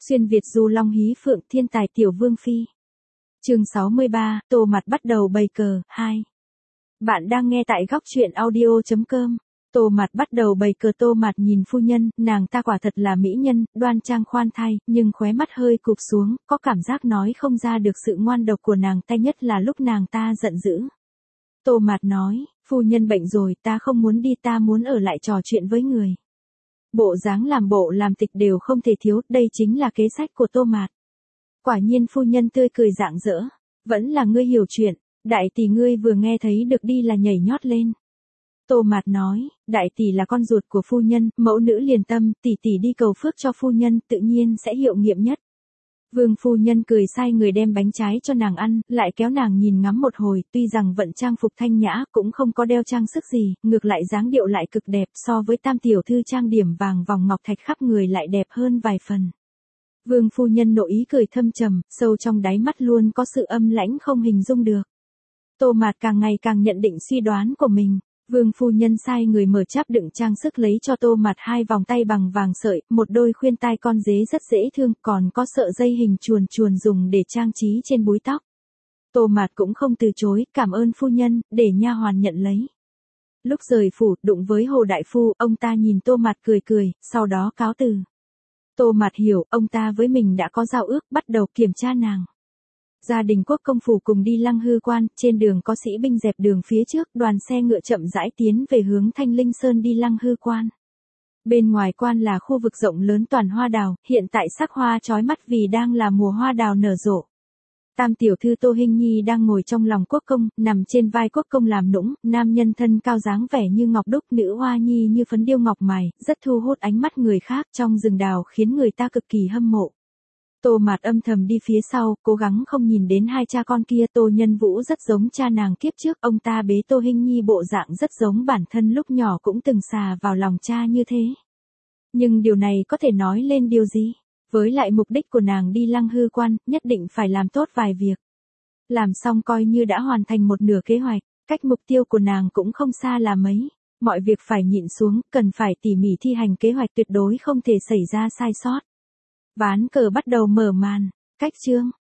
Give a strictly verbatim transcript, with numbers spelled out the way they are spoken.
Xuyên Việt du long hí phượng thiên tài tiểu vương phi. Chương sáu mươi ba, Tô Mặt bắt đầu bày cờ, hai. Bạn đang nghe tại góc truyện audio chấm com. Tô Mặt bắt đầu bày cờ. Tô Mặt nhìn phu nhân, nàng ta quả thật là mỹ nhân, đoan trang khoan thai, nhưng khóe mắt hơi cụp xuống, có cảm giác nói không ra được sự ngoan độc của nàng ta, nhất là lúc nàng ta giận dữ. Tô Mặt nói, phu nhân bệnh rồi, ta không muốn đi, ta muốn ở lại trò chuyện với người. Bộ dáng làm bộ làm tịch đều không thể thiếu, đây chính là kế sách của Tô Mạt. Quả nhiên phu nhân tươi cười rạng rỡ, vẫn là ngươi hiểu chuyện, đại tỷ ngươi vừa nghe thấy được đi là nhảy nhót lên. Tô Mạt nói, đại tỷ là con ruột của phu nhân, mẫu nữ liền tâm, tỷ tỷ đi cầu phước cho phu nhân, tự nhiên sẽ hiệu nghiệm nhất. Vương phu nhân cười sai người đem bánh trái cho nàng ăn, lại kéo nàng nhìn ngắm một hồi, tuy rằng vận trang phục thanh nhã, cũng không có đeo trang sức gì, ngược lại dáng điệu lại cực đẹp, so với tam tiểu thư trang điểm vàng vòng ngọc thạch khắp người lại đẹp hơn vài phần. Vương phu nhân nội ý cười thâm trầm, sâu trong đáy mắt luôn có sự âm lãnh không hình dung được. Tô Mạt càng ngày càng nhận định suy đoán của mình. Vương phu nhân sai người mở cháp đựng trang sức lấy cho Tô Mạt hai vòng tay bằng vàng sợi, một đôi khuyên tai con dế rất dễ thương, còn có sợi dây hình chuồn chuồn dùng để trang trí trên búi tóc. Tô Mạt cũng không từ chối, cảm ơn phu nhân, để nha hoàn nhận lấy. Lúc rời phủ, đụng với Hồ đại phu, ông ta nhìn Tô Mạt cười cười, sau đó cáo từ. Tô Mạt hiểu, ông ta với mình đã có giao ước, bắt đầu kiểm tra nàng. Gia đình Quốc công phủ cùng đi Lăng Hư quan, trên đường có sĩ binh dẹp đường phía trước, đoàn xe ngựa chậm rãi tiến về hướng Thanh Linh Sơn đi Lăng Hư quan. Bên ngoài quan là khu vực rộng lớn toàn hoa đào, hiện tại sắc hoa chói mắt vì đang là mùa hoa đào nở rộ. Tam tiểu thư Tô Hinh Nhi đang ngồi trong lòng Quốc công, nằm trên vai Quốc công làm nũng, nam nhân thân cao dáng vẻ như ngọc đúc, nữ hoa nhi như phấn điêu ngọc mài, rất thu hút ánh mắt người khác trong rừng đào khiến người ta cực kỳ hâm mộ. Tô Mạt âm thầm đi phía sau, cố gắng không nhìn đến hai cha con kia. Tô Nhân Vũ rất giống cha nàng kiếp trước, ông ta bế Tô Hinh Nhi bộ dạng rất giống bản thân lúc nhỏ cũng từng xà vào lòng cha như thế. Nhưng điều này có thể nói lên điều gì? Với lại mục đích của nàng đi Lăng Hư quan, nhất định phải làm tốt vài việc. Làm xong coi như đã hoàn thành một nửa kế hoạch, cách mục tiêu của nàng cũng không xa là mấy. Mọi việc phải nhịn xuống, cần phải tỉ mỉ thi hành kế hoạch, tuyệt đối không thể xảy ra sai sót. Ván cờ bắt đầu mở màn, cách chương,